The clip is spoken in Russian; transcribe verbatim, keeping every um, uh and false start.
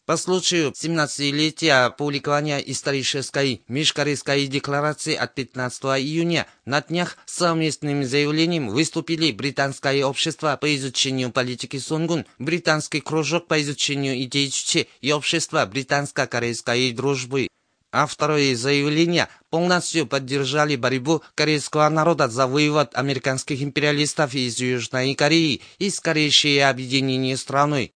По случаю семнадцатилетия опубликования исторической межкорейской декларации от пятнадцатого июня на днях с совместным заявлением выступили Британское общество по изучению политики Сунгун, Британский кружок по изучению идей Чучхе и Общество британско-корейской дружбы. Авторы заявления полностью поддержали борьбу корейского народа за вывод американских империалистов из Южной Кореи и скорейшее объединение страны.